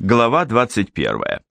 Глава 21.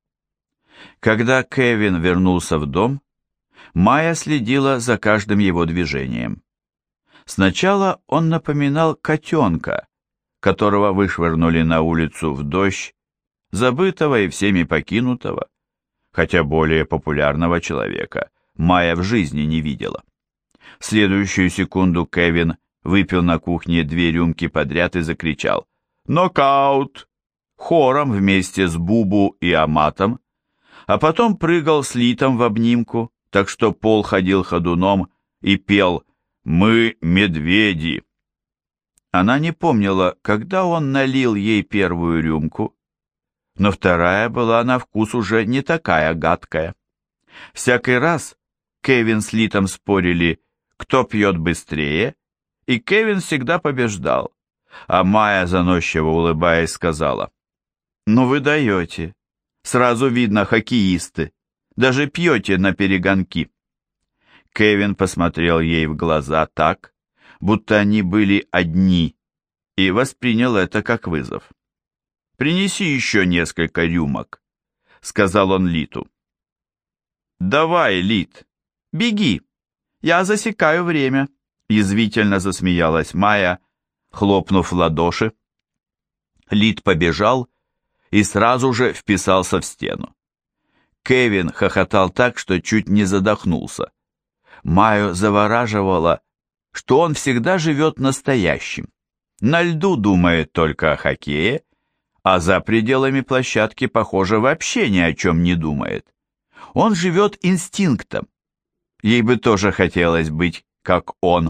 Когда Кевин вернулся в дом, Майя следила за каждым его движением. Сначала он напоминал котенка, которого вышвырнули на улицу в дождь, забытого и всеми покинутого, хотя более популярного человека Майя в жизни не видела. В следующую секунду Кевин выпил на кухне 2 рюмки подряд и закричал «Нокаут!» хором вместе с Бубу и Аматом, а потом прыгал с Литом в обнимку, так что пол ходил ходуном и пел «Мы медведи». Она не помнила, когда он налил ей первую рюмку, но вторая была на вкус уже не такая гадкая. Всякий раз Кевин с Литом спорили, кто пьет быстрее, и Кевин всегда побеждал, а Майя, заносчиво улыбаясь, сказала: «Ну вы даете, сразу видно хоккеисты, даже пьете на перегонки». Кевин посмотрел ей в глаза так, будто они были одни, и воспринял это как вызов. «Принеси еще несколько рюмок», — сказал он Литу. «Давай, Лит, беги, я засекаю время», — язвительно засмеялась Майя, хлопнув в ладоши. Лит побежал и сразу же вписался в стену. Кевин хохотал так, что чуть не задохнулся. Майю завораживало, что он всегда живет настоящим. На льду думает только о хоккее, а за пределами площадки, похоже, вообще ни о чем не думает. Он живет инстинктом. Ей бы тоже хотелось быть, как он.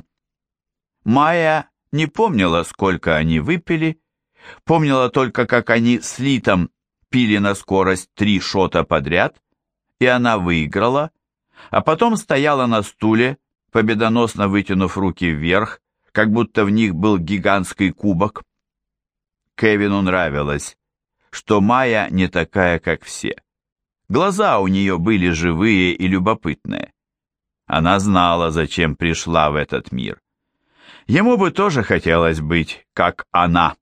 Майя не помнила, сколько они выпили, помнила только, как они с Литом пили на скорость 3 шота подряд, и она выиграла, а потом стояла на стуле, победоносно вытянув руки вверх, как будто в них был гигантский кубок. Кевину нравилось, что Майя не такая, как все. Глаза у нее были живые и любопытные. Она знала, зачем пришла в этот мир. Ему бы тоже хотелось быть, как она.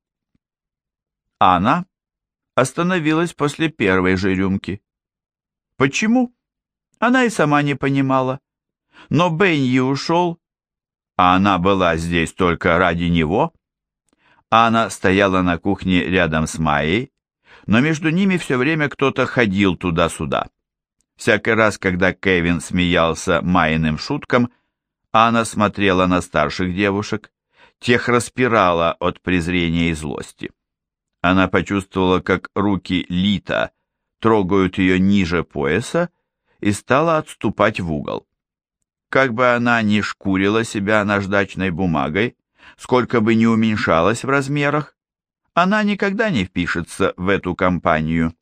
Она остановилась после первой же рюмки. Почему? Она и сама не понимала. Но Бенни ушел, а она была здесь только ради него. Анна стояла на кухне рядом с Майей, но между ними все время кто-то ходил туда-сюда. Всякий раз, когда Кевин смеялся Майиным шуткам, Анна смотрела на старших девушек, тех распирала от презрения и злости. Она почувствовала, как руки Лита трогают ее ниже пояса, и стала отступать в угол. Как бы она ни шкурила себя наждачной бумагой, сколько бы ни уменьшалась в размерах, она никогда не впишется в эту компанию.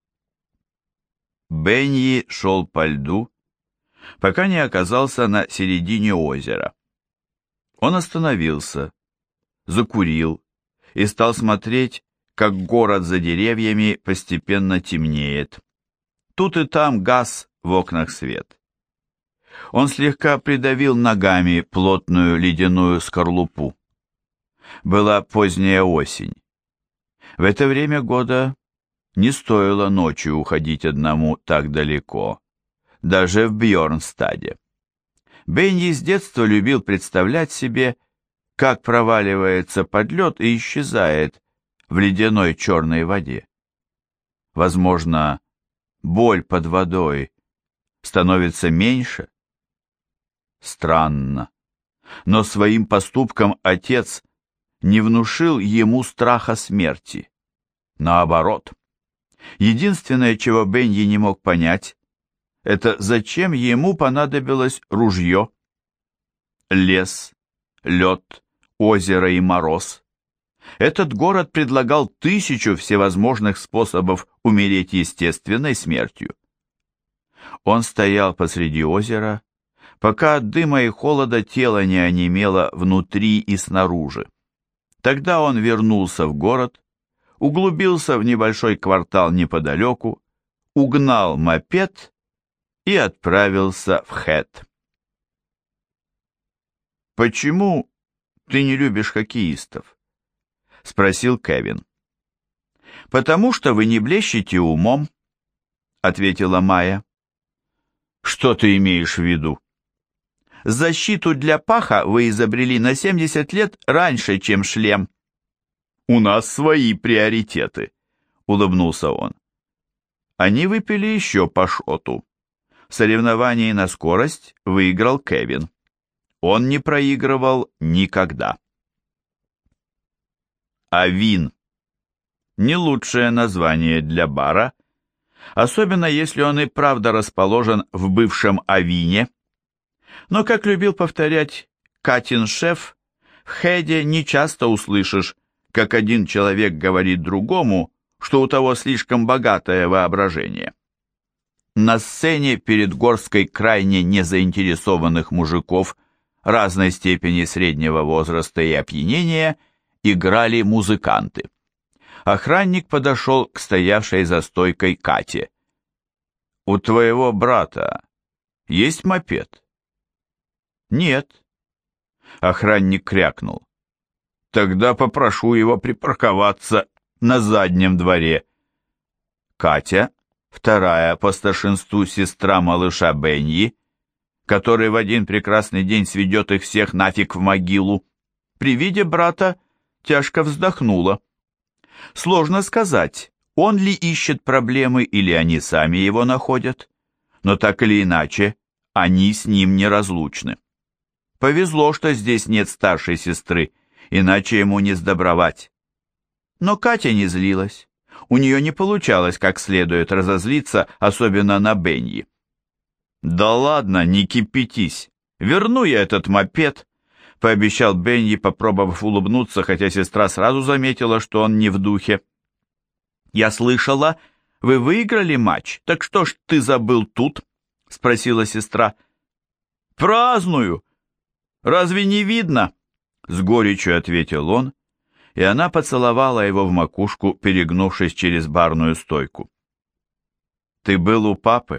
Бенни шел по льду, пока не оказался на середине озера. Он остановился, закурил и стал смотреть, как город за деревьями постепенно темнеет. Тут и там гас в окнах свет. Он слегка придавил ногами плотную ледяную скорлупу. Была поздняя осень. В это время года не стоило ночью уходить одному так далеко, даже в Бьорнстаде. Бенни с детства любил представлять себе, как проваливается под лед и исчезает в ледяной черной воде. Возможно, боль под водой становится меньше? Странно. Но своим поступком отец не внушил ему страха смерти. Наоборот. Единственное, чего Бенни не мог понять, это зачем ему понадобилось ружье. Лес, лед, озеро и мороз. Этот город предлагал 1000 всевозможных способов умереть естественной смертью. Он стоял посреди озера, пока от дыма и холода тело не онемело внутри и снаружи. Тогда он вернулся в город, углубился в небольшой квартал неподалеку, угнал мопед и отправился в Хэт. «Почему ты не любишь хоккеистов?» — спросил Кевин. «Потому что вы не блещете умом», — ответила Майя. «Что ты имеешь в виду?» «Защиту для паха вы изобрели на 70 лет раньше, чем шлем». «У нас свои приоритеты», — улыбнулся он. Они выпили еще по шоту. В соревновании на скорость выиграл Кевин. Он не проигрывал никогда. Авин. Не лучшее название для бара, особенно если он и правда расположен в бывшем Авине. Но, как любил повторять Катин шеф, в Хеде не часто услышишь, как один человек говорит другому, что у того слишком богатое воображение. На сцене перед горсткой крайне незаинтересованных мужиков разной степени среднего возраста и опьянения играли музыканты. Охранник подошел к стоявшей за стойкой Кате. «У твоего брата есть мопед?» «Нет». Охранник крякнул. «Тогда попрошу его припарковаться на заднем дворе». Катя, вторая по старшинству сестра малыша Бенни, который в один прекрасный день сведет их всех нафиг в могилу, при виде брата тяжко вздохнула. Сложно сказать, он ли ищет проблемы или они сами его находят, но так или иначе, они с ним неразлучны. Повезло, что здесь нет старшей сестры, иначе ему не сдобровать. Но Катя не злилась. У нее не получалось как следует разозлиться, особенно на Бенни. «Да ладно, не кипятись. Верну я этот мопед», — пообещал Бенни, попробовав улыбнуться, хотя сестра сразу заметила, что он не в духе. «Я слышала, вы выиграли матч, так что ж ты забыл тут?» — спросила сестра. «Праздную! Разве не видно?» — с горечью ответил он, и она поцеловала его в макушку, перегнувшись через барную стойку. «Ты был у папы?»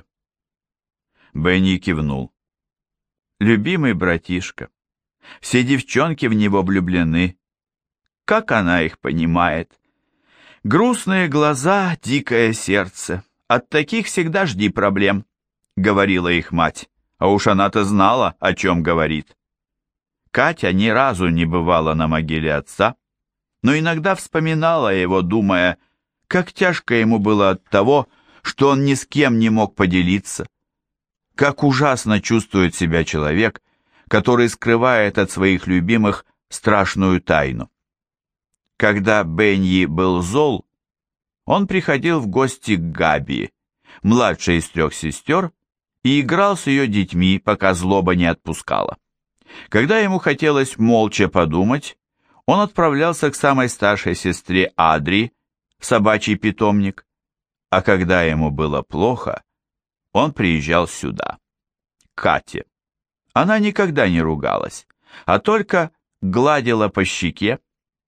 Бенни кивнул. «Любимый братишка. Все девчонки в него влюблены. Как она их понимает? Грустные глаза, дикое сердце. От таких всегда жди проблем», — говорила их мать. А уж она-то знала, о чем говорит. Катя ни разу не бывала на могиле отца, но иногда вспоминала его, думая, как тяжко ему было от того, что он ни с кем не мог поделиться. Как ужасно чувствует себя человек, который скрывает от своих любимых страшную тайну. Когда Бенни был зол, он приходил в гости к Габи, младшей из 3 сестер, и играл с ее детьми, пока злоба не отпускала. Когда ему хотелось молча подумать, он отправлялся к самой старшей сестре Адри в собачий питомник, а когда ему было плохо, он приезжал сюда, к Кате. Она никогда не ругалась, а только гладила по щеке.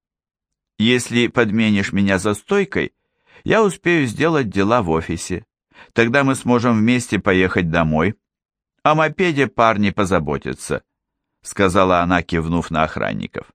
«Если подменишь меня за стойкой, я успею сделать дела в офисе. Тогда мы сможем вместе поехать домой. О мопеде парни позаботятся», — сказала она, кивнув на охранников.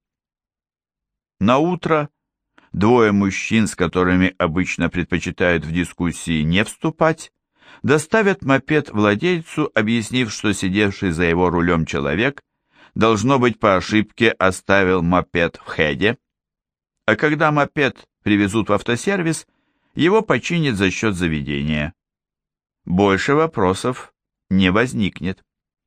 Наутро 2 мужчин, с которыми обычно предпочитают в дискуссии не вступать, доставят мопед владельцу, объяснив, что сидевший за его рулем человек, должно быть, по ошибке оставил мопед в Хеде, а когда мопед привезут в автосервис, его починят за счет заведения. Больше вопросов не возникнет.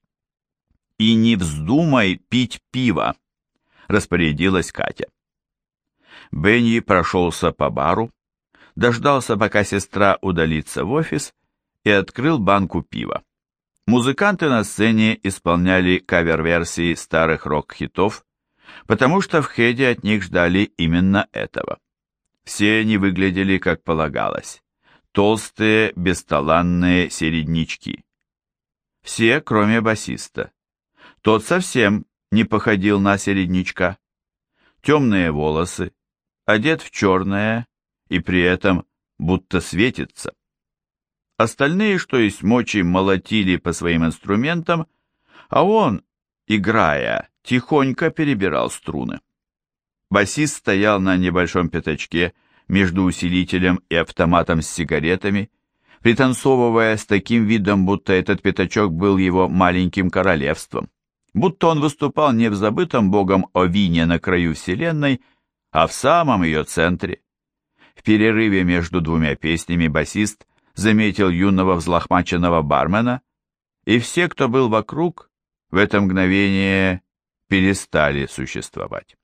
«И не вздумай пить пиво», — распорядилась Катя. Бенни прошелся по бару, дождался, пока сестра удалится в офис, и открыл банку пива. Музыканты на сцене исполняли кавер-версии старых рок-хитов, потому что в Хеде от них ждали именно этого. Все они выглядели, как полагалось, толстые, бесталанные середнячки. Все, кроме басиста. Тот совсем не походил на середнячка. Темные волосы, одет в черное и при этом будто светится. Остальные, что есть мочи, молотили по своим инструментам, а он, играя, тихонько перебирал струны. Басист стоял на небольшом пятачке между усилителем и автоматом с сигаретами, пританцовывая с таким видом, будто этот пятачок был его маленьким королевством, будто он выступал не в забытом богом Овине на краю вселенной, а в самом ее центре. В перерыве между двумя песнями басист заметил юного взлохмаченного бармена, и все, кто был вокруг, в это мгновение перестали существовать.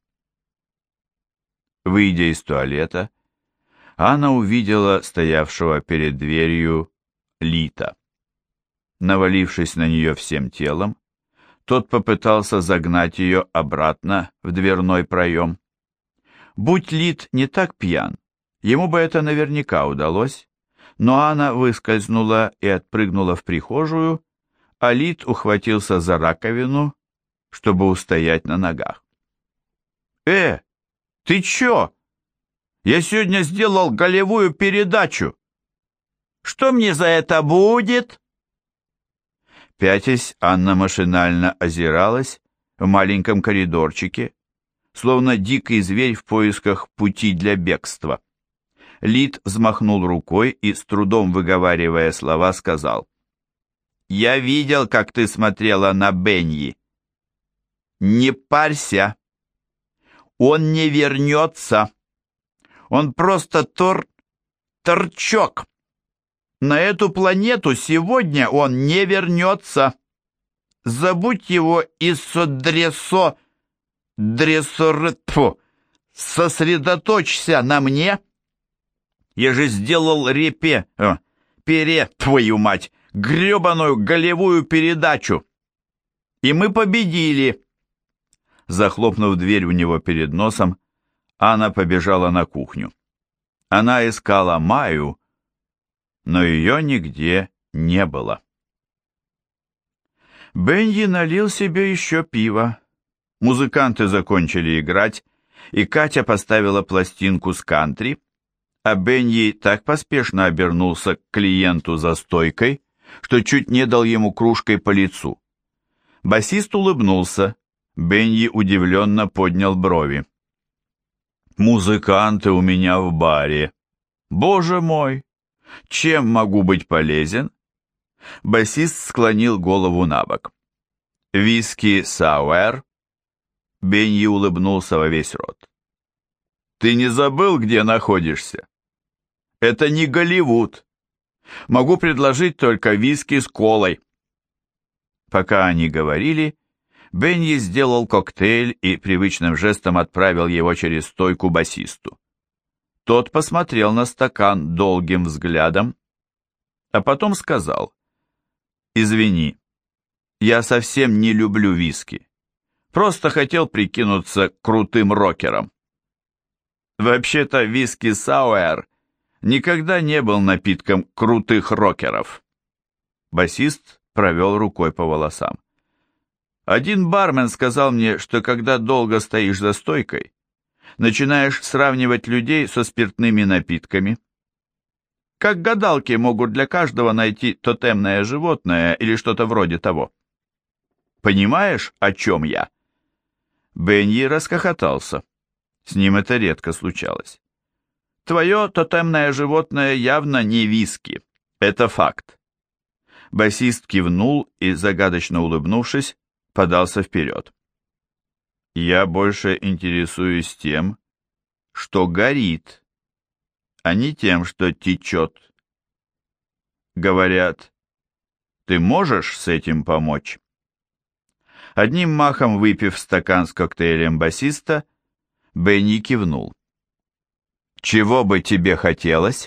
Выйдя из туалета, Анна увидела стоявшего перед дверью Лита. Навалившись на нее всем телом, тот попытался загнать ее обратно в дверной проем. Будь Лит не так пьян, ему бы это наверняка удалось, но Анна выскользнула и отпрыгнула в прихожую, а Лит ухватился за раковину, чтобы устоять на ногах. Ты чё? Я сегодня сделал голевую передачу. Что мне за это будет?» Пятясь, Анна машинально озиралась в маленьком коридорчике, словно дикий зверь в поисках пути для бегства. Лит взмахнул рукой и, с трудом выговаривая слова, сказал: «Я видел, как ты смотрела на Бенни. Не парься. Он не вернется. Он просто торчок. На эту планету сегодня он не вернется. Забудь его и сосредоточься на мне. Я же сделал твою мать, гребаную голевую передачу. И мы победили». Захлопнув дверь у него перед носом, Анна побежала на кухню. Она искала Майю, но ее нигде не было. Бенни налил себе еще пиво. Музыканты закончили играть, и Катя поставила пластинку с кантри, а Бенни так поспешно обернулся к клиенту за стойкой, что чуть не дал ему кружкой по лицу. Басист улыбнулся. Бенни удивленно поднял брови. «Музыканты у меня в баре. Боже мой! Чем могу быть полезен?» Басист склонил голову на бок. «Виски сауэр?» Бенни улыбнулся во весь рот. «Ты не забыл, где находишься? Это не Голливуд. Могу предложить только виски с колой». Пока они говорили, Бенни сделал коктейль и привычным жестом отправил его через стойку басисту. Тот посмотрел на стакан долгим взглядом, а потом сказал: «Извини, я совсем не люблю виски. Просто хотел прикинуться крутым рокером». Вообще-то виски сауэр никогда не был напитком крутых рокеров. Басист провел рукой по волосам. Один бармен сказал мне, что когда долго стоишь за стойкой, начинаешь сравнивать людей со спиртными напитками. Как гадалки могут для каждого найти тотемное животное или что-то вроде того. Понимаешь, о чем я?» Бенни расхохотался. С ним это редко случалось. «Твое тотемное животное явно не виски. Это факт». Басист кивнул и, загадочно улыбнувшись, подался вперед. «Я больше интересуюсь тем, что горит, а не тем, что течет. Говорят, ты можешь с этим помочь?» Одним махом выпив стакан с коктейлем басиста, Бенни кивнул. «Чего бы тебе хотелось?»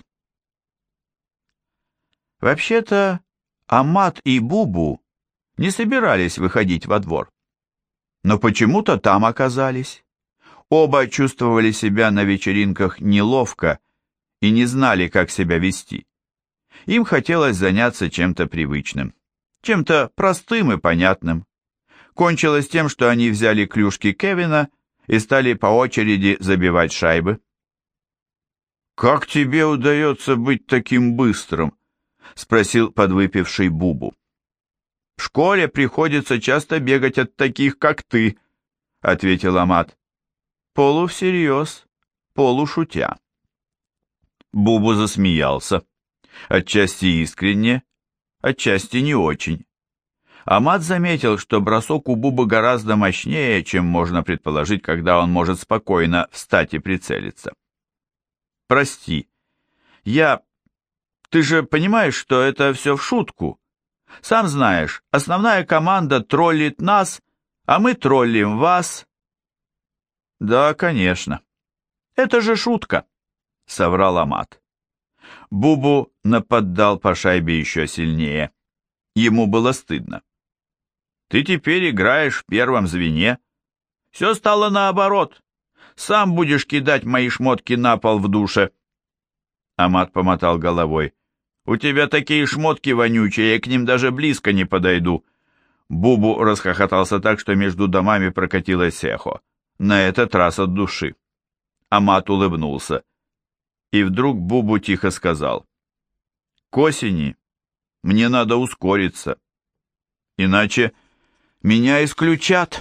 Вообще-то, Амат и Бубу не собирались выходить во двор. Но почему-то там оказались. Оба чувствовали себя на вечеринках неловко и не знали, как себя вести. Им хотелось заняться чем-то привычным, чем-то простым и понятным. Кончилось тем, что они взяли клюшки Кевина и стали по очереди забивать шайбы. «Как тебе удается быть таким быстрым?» — спросил подвыпивший Бубу. «В школе приходится часто бегать от таких, как ты», — ответил Амат. Полувсерьез, полушутя. Бубу засмеялся. Отчасти искренне, отчасти не очень. Амат заметил, что бросок у Бубы гораздо мощнее, чем можно предположить, когда он может спокойно встать и прицелиться. «Прости, Ты же понимаешь, что это все в шутку? Сам знаешь, основная команда троллит нас, а мы троллим вас». «Да, конечно. Это же шутка», — соврал Амат. Бубу нападал по шайбе еще сильнее. Ему было стыдно. «Ты теперь играешь в первом звене. Все стало наоборот. Сам будешь кидать мои шмотки на пол в душе». Амат помотал головой. «У тебя такие шмотки вонючие, я к ним даже близко не подойду». Бубу расхохотался так, что между домами прокатилось эхо. На этот раз от души. Амат улыбнулся. И вдруг Бубу тихо сказал: «К осени мне надо ускориться, иначе меня исключат».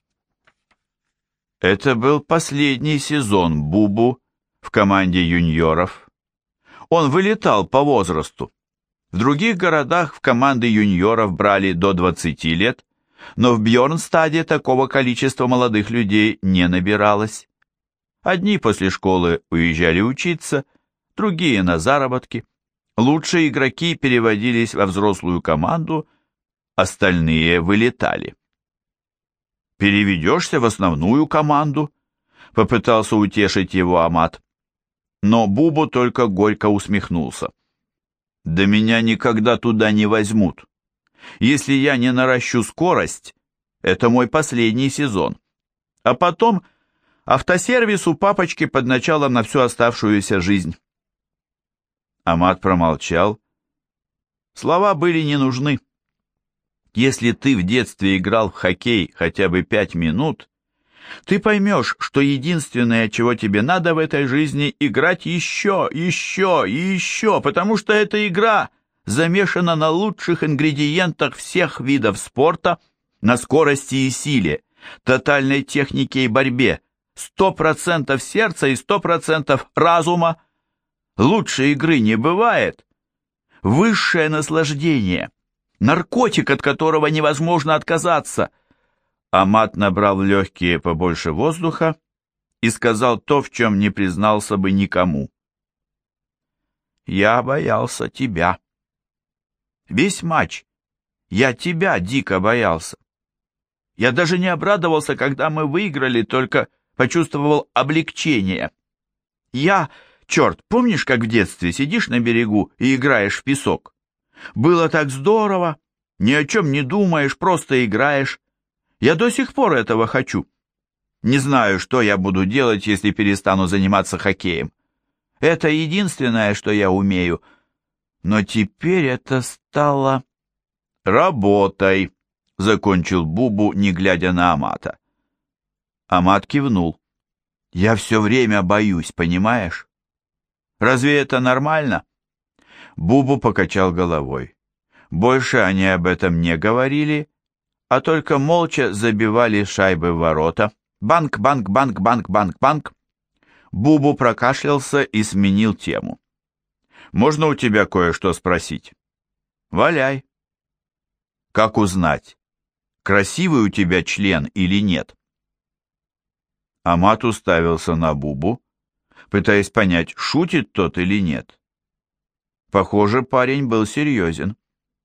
Это был последний сезон Бубу в команде юниоров. Он вылетал по возрасту. В других городах в команды юниоров брали до 20 лет, но в Бьорнстаде такого количества молодых людей не набиралось. Одни после школы уезжали учиться, другие на заработки. Лучшие игроки переводились во взрослую команду, остальные вылетали. «Переведешься в основную команду?» — попытался утешить его Амат. Но Бубу только горько усмехнулся. «Да меня никогда туда не возьмут. Если я не наращу скорость, это мой последний сезон. А потом автосервис у папочки под началом на всю оставшуюся жизнь». Амат промолчал. Слова были не нужны. Если ты в детстве играл в хоккей хотя бы 5 минут, ты поймешь, что единственное, чего тебе надо в этой жизни, играть еще, еще и еще, потому что эта игра замешана на лучших ингредиентах всех видов спорта, на скорости и силе, тотальной технике и борьбе, 100% сердца и 100% разума. Лучшей игры не бывает. Высшее наслаждение, наркотик, от которого невозможно отказаться. Амат набрал в легкие побольше воздуха и сказал то, в чем не признался бы никому. «Я боялся тебя. Весь матч я тебя дико боялся. Я даже не обрадовался, когда мы выиграли, только почувствовал облегчение. Черт, помнишь, как в детстве сидишь на берегу и играешь в песок? Было так здорово, ни о чем не думаешь, просто играешь. Я до сих пор этого хочу. Не знаю, что я буду делать, если перестану заниматься хоккеем. Это единственное, что я умею. Но теперь это стало...» «Работай», — закончил Бубу, не глядя на Амата. Амат кивнул. «Я все время боюсь, понимаешь? Разве это нормально?» Бубу покачал головой. Больше они об этом не говорили, а только молча забивали шайбы в ворота. Банк, банк, банк, банк, банк, банк. Бубу прокашлялся и сменил тему. «Можно у тебя кое-что спросить?» «Валяй». «Как узнать, красивый у тебя член или нет?» Амат уставился на Бубу, пытаясь понять, шутит тот или нет. Похоже, парень был серьезен.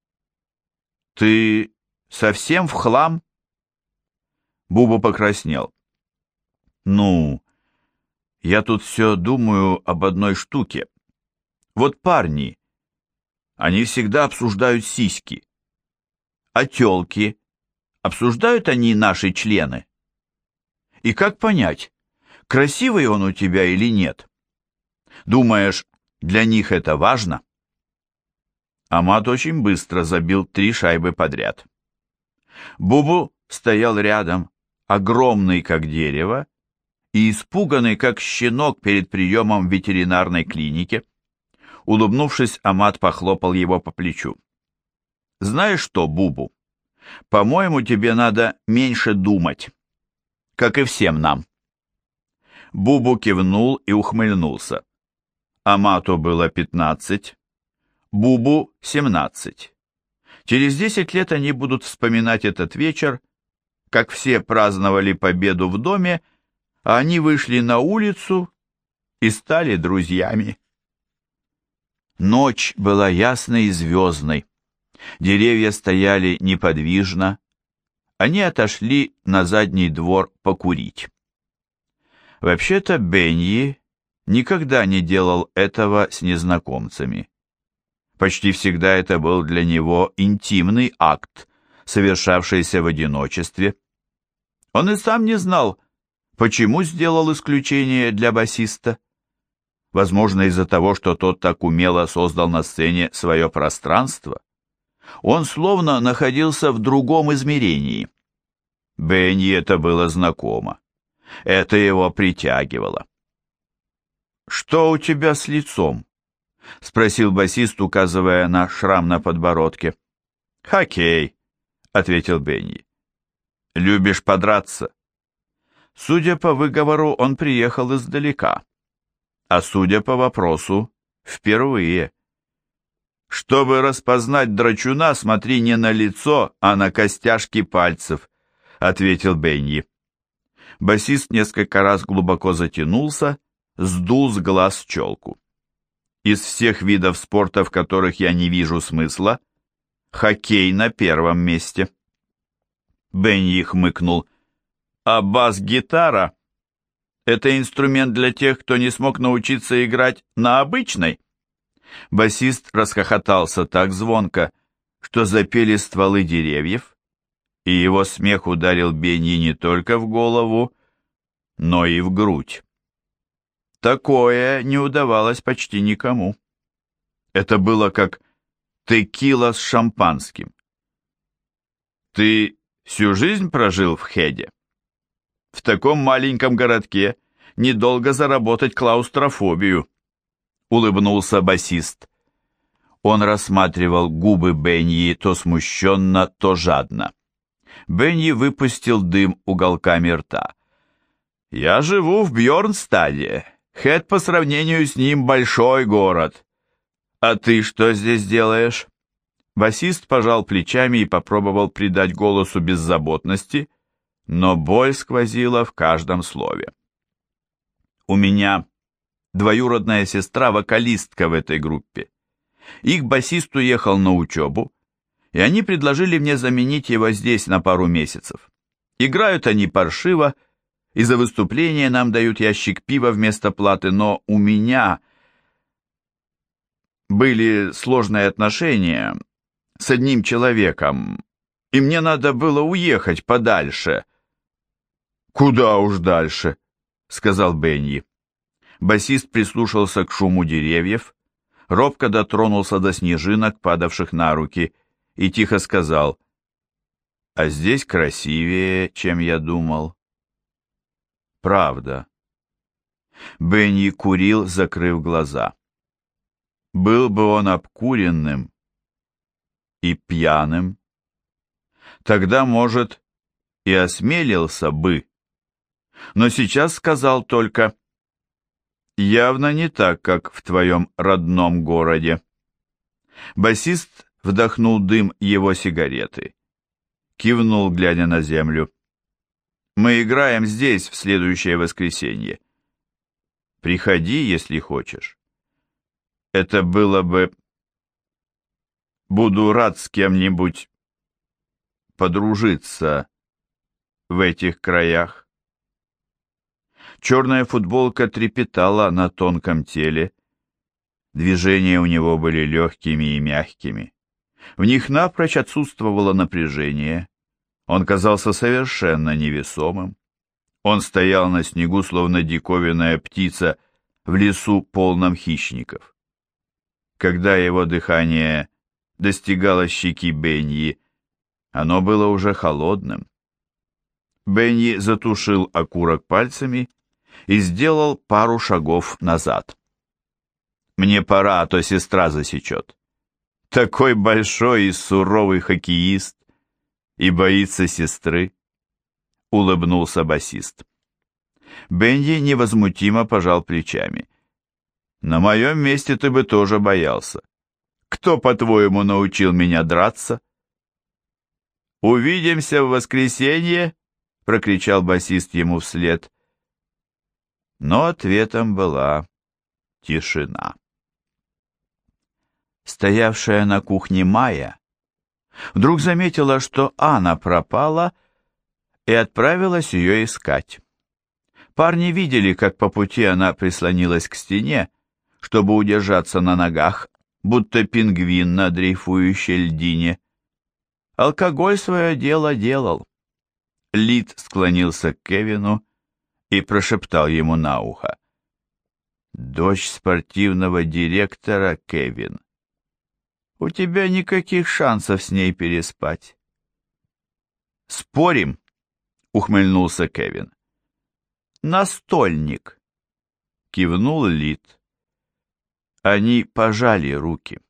«Ты совсем в хлам?» Бубу покраснел. «Ну, я тут все думаю об одной штуке. Вот парни, они всегда обсуждают сиськи. А тёлки, обсуждают они наши члены? И как понять, красивый он у тебя или нет? Думаешь, для них это важно?» Амат очень быстро забил 3 шайбы подряд. Бубу стоял рядом, огромный как дерево, и испуганный как щенок перед приемом в ветеринарной клинике. Улыбнувшись, Амат похлопал его по плечу. «Знаешь что, Бубу, по-моему, тебе надо меньше думать, как и всем нам». Бубу кивнул и ухмыльнулся. Амату было 15, Бубу 17. Через 10 лет они будут вспоминать этот вечер, как все праздновали победу в доме, а они вышли на улицу и стали друзьями. Ночь была ясной и звездной. Деревья стояли неподвижно. Они отошли на задний двор покурить. Вообще-то Беньи никогда не делал этого с незнакомцами. Почти всегда это был для него интимный акт, совершавшийся в одиночестве. Он и сам не знал, почему сделал исключение для басиста. Возможно, из-за того, что тот так умело создал на сцене свое пространство. Он словно находился в другом измерении. Бенни это было знакомо. Это его притягивало. «Что у тебя с лицом?» — спросил басист, указывая на шрам на подбородке. «Хоккей», — ответил Бенни. «Любишь подраться?» Судя по выговору, он приехал издалека, а судя по вопросу, впервые. «Чтобы распознать драчуна, смотри не на лицо, а на костяшки пальцев», — ответил Бенни. Басист несколько раз глубоко затянулся, сдул с глаз челку. «Из всех видов спорта, в которых я не вижу смысла, хоккей на первом месте». Бенни хмыкнул. «А бас-гитара — это инструмент для тех, кто не смог научиться играть на обычной?» Басист расхохотался так звонко, что запели стволы деревьев, и его смех ударил Бенни не только в голову, но и в грудь. Такое не удавалось почти никому. Это было как текила с шампанским. «Ты всю жизнь прожил в Хеде? В таком маленьком городке недолго заработать клаустрофобию», — улыбнулся басист. Он рассматривал губы Беньи то смущенно, то жадно. Беньи выпустил дым уголками рта. «Я живу в Бьорнстаде. Хед по сравнению с ним большой город. А ты что здесь делаешь?» Басист пожал плечами и попробовал придать голосу беззаботности, но боль сквозила в каждом слове. «У меня двоюродная сестра-вокалистка в этой группе. Их басист уехал на учебу, и они предложили мне заменить его здесь на пару месяцев. Играют они паршиво, и за выступление нам дают ящик пива вместо платы, но у меня были сложные отношения с одним человеком, и мне надо было уехать подальше». «Куда уж дальше?» — сказал Бенни. Басист прислушался к шуму деревьев, робко дотронулся до снежинок, падавших на руки, и тихо сказал: «А здесь красивее, чем я думал». «Правда». Бенни курил, закрыв глаза. Был бы он обкуренным и пьяным, тогда, может, и осмелился бы, но сейчас сказал только: «Явно не так, как в твоем родном городе». Басист вдохнул дым его сигареты, кивнул, глядя на землю. «Мы играем здесь в следующее воскресенье. Приходи, если хочешь. Это было бы... Буду рад с кем-нибудь подружиться в этих краях». Черная футболка трепетала на тонком теле. Движения у него были легкими и мягкими. В них напрочь отсутствовало напряжение. Он казался совершенно невесомым. Он стоял на снегу, словно диковинная птица в лесу, полном хищников. Когда его дыхание достигало щеки Беньи, оно было уже холодным. Беньи затушил окурок пальцами и сделал пару шагов назад. «Мне пора, а то сестра засечет. Такой большой и суровый хоккеист и боится сестры», — улыбнулся басист. Бенди невозмутимо пожал плечами. На моем месте ты бы тоже боялся. Кто, по-твоему, научил меня драться? «Увидимся в воскресенье!» — прокричал басист ему вслед. Но ответом была тишина. Стоявшая на кухне Майя вдруг заметила, что Анна пропала, и отправилась ее искать. Парни видели, как по пути она прислонилась к стене, чтобы удержаться на ногах, будто пингвин на дрейфующей льдине. Алкоголь свое дело делал. Лид склонился к Кевину и прошептал ему на ухо: «Дочь спортивного директора, Кевин. У тебя никаких шансов с ней переспать». «Спорим?» — ухмыльнулся Кевин. «Настольник», — кивнул Лид. Они пожали руки.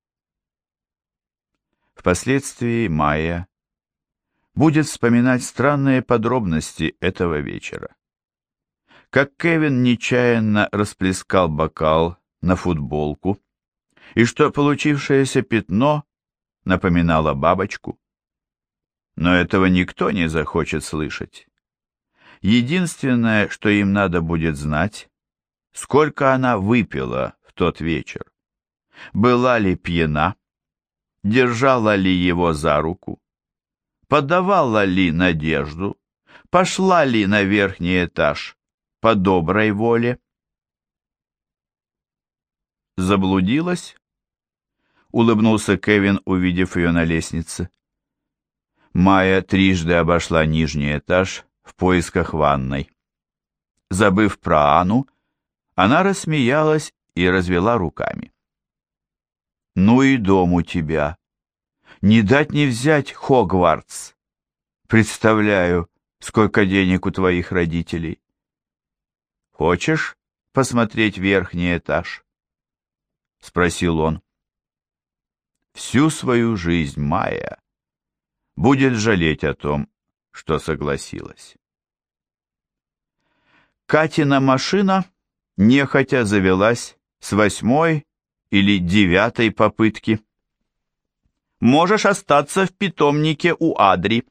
Впоследствии Майя будет вспоминать странные подробности этого вечера. Как Кевин нечаянно расплескал бокал на футболку, и что получившееся пятно напоминало бабочку. Но этого никто не захочет слышать. Единственное, что им надо будет знать, сколько она выпила в тот вечер. Была ли пьяна? Держала ли его за руку? Подавала ли надежду? Пошла ли на верхний этаж по доброй воле? Заблудилась? Улыбнулся Кевин, увидев ее на лестнице. Майя трижды обошла нижний этаж в поисках ванной. Забыв про Анну, она рассмеялась и развела руками. «Ну и дом у тебя. Не дать не взять Хогвартс. Представляю, сколько денег у твоих родителей. Хочешь посмотреть верхний этаж?» — спросил он. Всю свою жизнь Майя будет жалеть о том, что согласилась. Катина машина нехотя завелась с 8-й или 9-й попытки. «Можешь остаться в питомнике у Адри».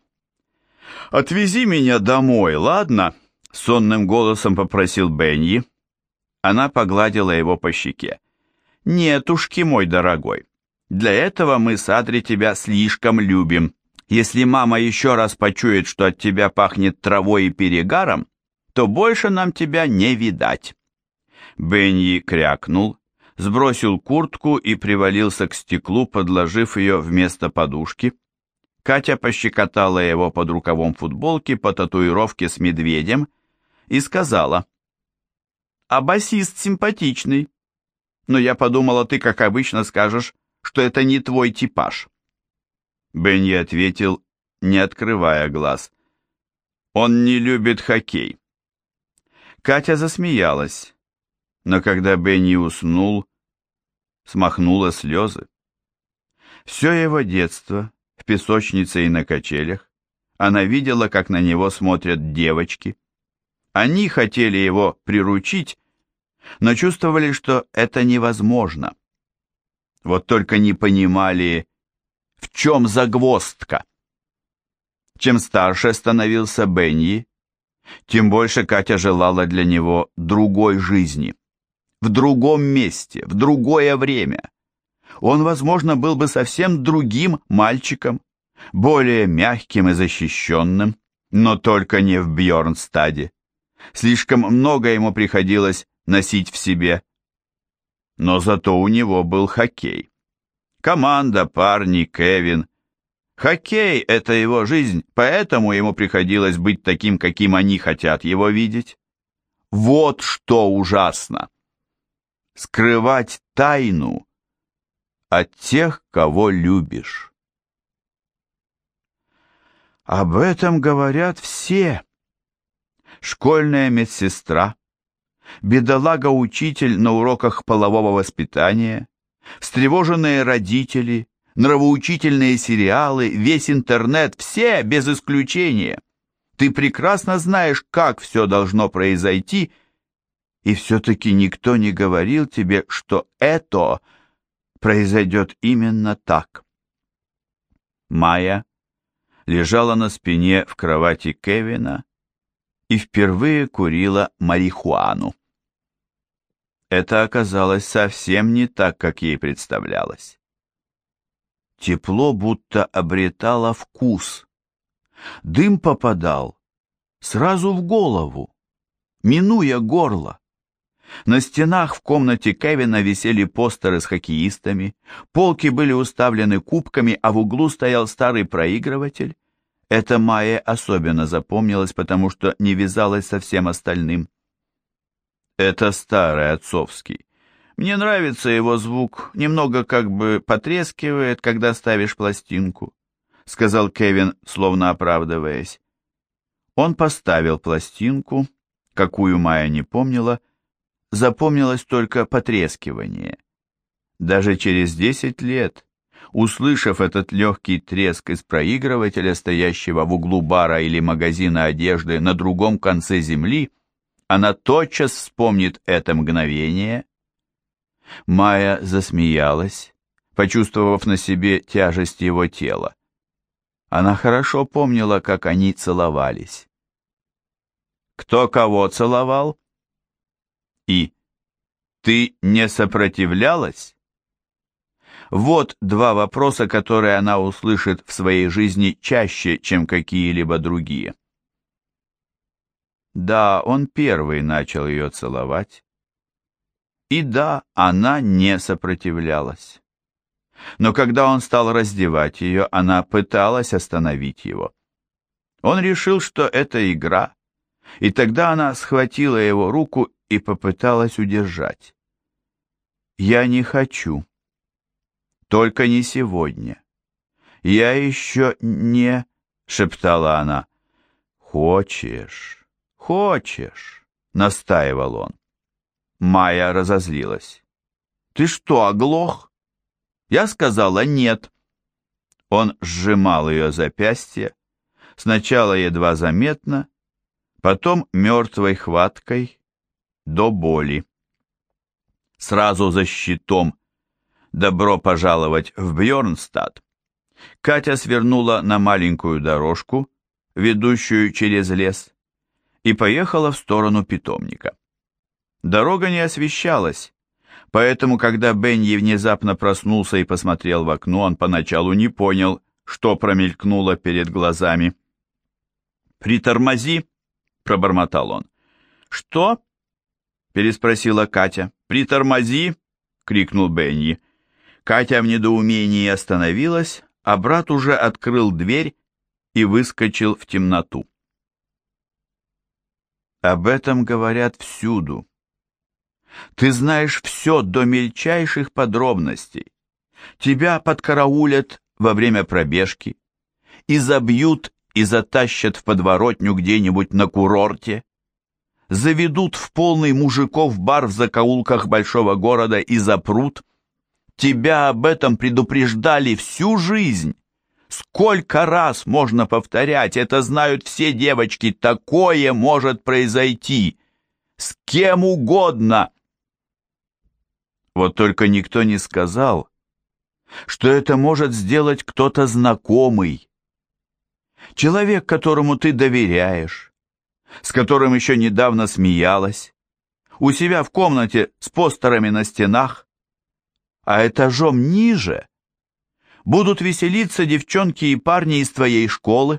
«Отвези меня домой, ладно?» — сонным голосом попросил Бенни. Она погладила его по щеке. «Нетушки, мой дорогой, для этого мы с Адри тебя слишком любим. Если мама еще раз почует, что от тебя пахнет травой и перегаром, то больше нам тебя не видать». Бенни крякнул, сбросил куртку и привалился к стеклу, подложив ее вместо подушки. Катя пощекотала его под рукавом футболки по татуировке с медведем и сказала: «А басист симпатичный, но я подумала, ты, как обычно, скажешь, что это не твой типаж». Бенни ответил, не открывая глаз: «Он не любит хоккей». Катя засмеялась, но когда Бенни уснул, смахнула слезы. Все его детство, в песочнице и на качелях, она видела, как на него смотрят девочки. Они хотели его приручить, но чувствовали, что это невозможно. Вот только не понимали, в чем загвоздка. Чем старше становился Бенни, тем больше Катя желала для него другой жизни, в другом месте, в другое время. Он, возможно, был бы совсем другим мальчиком, более мягким и защищенным, но только не в Бьорнстаде. Слишком много ему приходилось носить в себе. Но зато у него был хоккей. Команда, парни, Кевин. Хоккей — это его жизнь, поэтому ему приходилось быть таким, каким они хотят его видеть. Вот что ужасно! Скрывать тайну от тех, кого любишь. Об этом говорят все. Школьная медсестра, бедолага-учитель на уроках полового воспитания, встревоженные родители, нравоучительные сериалы, весь интернет, все без исключения. Ты прекрасно знаешь, как все должно произойти, И все-таки никто не говорил тебе, что это произойдет именно так. Майя лежала на спине в кровати Кевина и впервые курила марихуану. Это оказалось совсем не так, как ей представлялось. Тепло будто обретало вкус. Дым попадал сразу в голову, минуя горло. На стенах в комнате Кевина висели постеры с хоккеистами, полки были уставлены кубками, а в углу стоял старый проигрыватель. Это Майе особенно запомнилось, потому что не вязалось со всем остальным. Это старый отцовский. Мне нравится его звук, немного как бы потрескивает, когда ставишь пластинку, сказал Кевин, словно оправдываясь. Он поставил пластинку, какую Майя не помнила, запомнилось только потрескивание. Даже через 10 лет, услышав этот легкий треск из проигрывателя, стоящего в углу бара или магазина одежды на другом конце земли, она тотчас вспомнит это мгновение. Майя засмеялась, почувствовав на себе тяжесть его тела. Она хорошо помнила, как они целовались. Кто кого целовал? И ты не сопротивлялась? Вот два вопроса, которые она услышит в своей жизни чаще, чем какие-либо другие. Да, он первый начал ее целовать. И да, она не сопротивлялась. Но когда он стал раздевать ее, она пыталась остановить его. Он решил, что это игра, и тогда она схватила его руку и попыталась удержать. «Я не хочу. Только не сегодня. Я еще не...» — шептала она. «Хочешь, хочешь», — настаивал он. Майя разозлилась. «Ты что, оглох? Я сказала нет». Он сжимал ее запястье, сначала едва заметно, потом мертвой хваткой, до боли. Сразу за щитом «Добро пожаловать в Бьорнстад» Катя свернула на маленькую дорожку, ведущую через лес, и поехала в сторону питомника. Дорога не освещалась, поэтому, когда Бенни внезапно проснулся и посмотрел в окно, он поначалу не понял, что промелькнуло перед глазами. «Притормози!» — пробормотал он. «Что?» — переспросила Катя. «Притормози!» — крикнул Бенни. Катя в недоумении остановилась, а брат уже открыл дверь и выскочил в темноту. Об этом говорят всюду. Ты знаешь все до мельчайших подробностей. Тебя подкараулят во время пробежки и забьют и затащат в подворотню где-нибудь на курорте, заведут в полный мужиков бар в закоулках большого города и запрут. Тебя об этом предупреждали всю жизнь. Сколько раз можно повторять, это знают все девочки, такое может произойти. С кем угодно. Вот только никто не сказал, что это может сделать кто-то знакомый. Человек, которому ты доверяешь, с которым еще недавно смеялась, у себя в комнате с постерами на стенах, а этажом ниже будут веселиться девчонки и парни из твоей школы.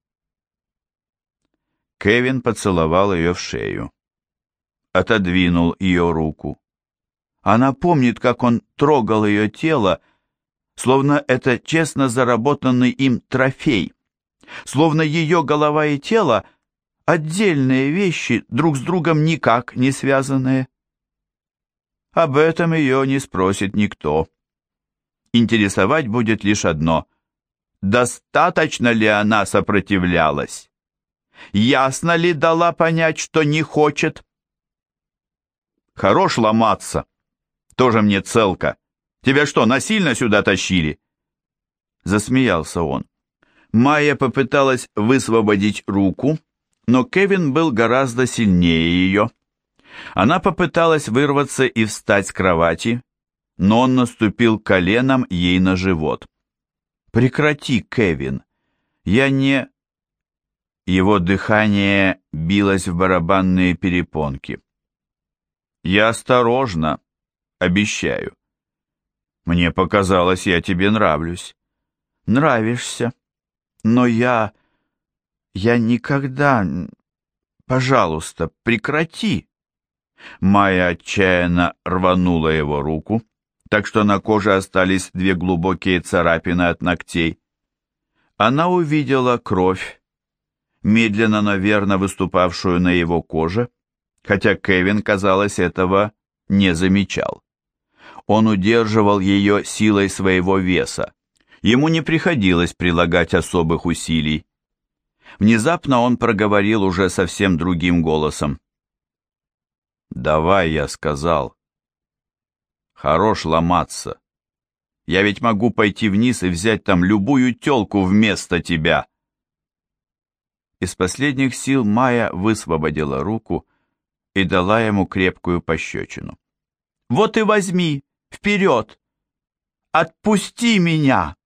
Кевин поцеловал ее в шею, отодвинул ее руку. Она помнит, как он трогал ее тело, словно это честно заработанный им трофей, словно ее голова и тело — отдельные вещи, друг с другом никак не связанные. Об этом ее не спросит никто. Интересовать будет лишь одно — достаточно ли она сопротивлялась? Ясно ли дала понять, что не хочет? Хорош ломаться. Тоже мне целка. Тебя что, насильно сюда тащили?» Засмеялся он. Майя попыталась высвободить руку, но Кевин был гораздо сильнее ее. Она попыталась вырваться и встать с кровати, но он наступил коленом ей на живот. «Прекрати, Кевин! Я не...» Его дыхание билось в барабанные перепонки. «Я осторожно, обещаю. Мне показалось, я тебе нравлюсь». «Нравишься. Но я никогда... Пожалуйста, прекрати!» Майя отчаянно рванула его руку, так что на коже остались две глубокие царапины от ногтей. Она увидела кровь, медленно, но верно выступавшую на его коже, хотя Кевин, казалось, этого не замечал. Он удерживал ее силой своего веса. Ему не приходилось прилагать особых усилий. Внезапно он проговорил уже совсем другим голосом. «Давай», — я сказал. «Хорош ломаться. Я ведь могу пойти вниз и взять там любую тёлку вместо тебя». Из последних сил Майя высвободила руку и дала ему крепкую пощечину. «Вот и возьми! Вперед! Отпусти меня!»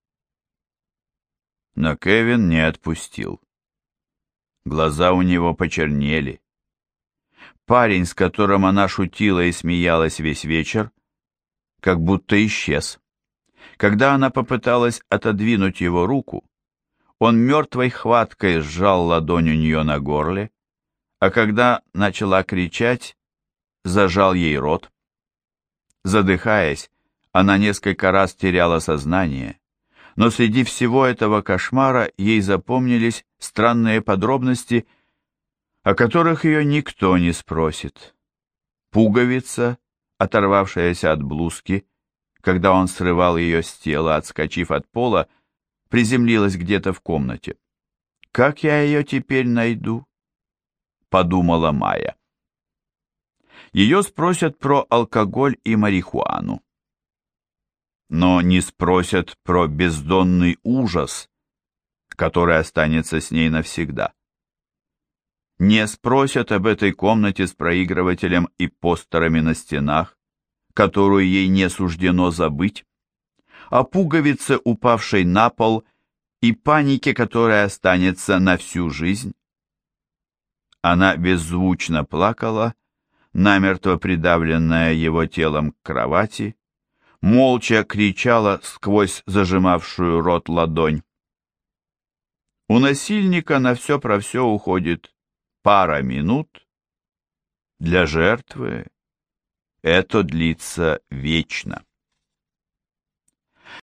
Но Кевин не отпустил. Глаза у него почернели. Парень, с которым она шутила и смеялась весь вечер, как будто исчез. Когда она попыталась отодвинуть его руку, он мертвой хваткой сжал ладонь у нее на горле, а когда начала кричать, зажал ей рот. Задыхаясь, она несколько раз теряла сознание, но среди всего этого кошмара ей запомнились странные подробности, о которых ее никто не спросит. Пуговица, оторвавшаяся от блузки, когда он срывал ее с тела, отскочив от пола, приземлилась где-то в комнате. «Как я ее теперь найду?» — подумала Майя. Ее спросят про алкоголь и марихуану. Но не спросят про бездонный ужас, который останется с ней навсегда. Не спросят об этой комнате с проигрывателем и постерами на стенах, которую ей не суждено забыть, о пуговице, упавшей на пол, и панике, которая останется на всю жизнь. Она беззвучно плакала, намертво придавленная его телом к кровати, молча кричала сквозь зажимавшую рот ладонь. У насильника на все про все уходит пара минут. Для жертвы это длится вечно.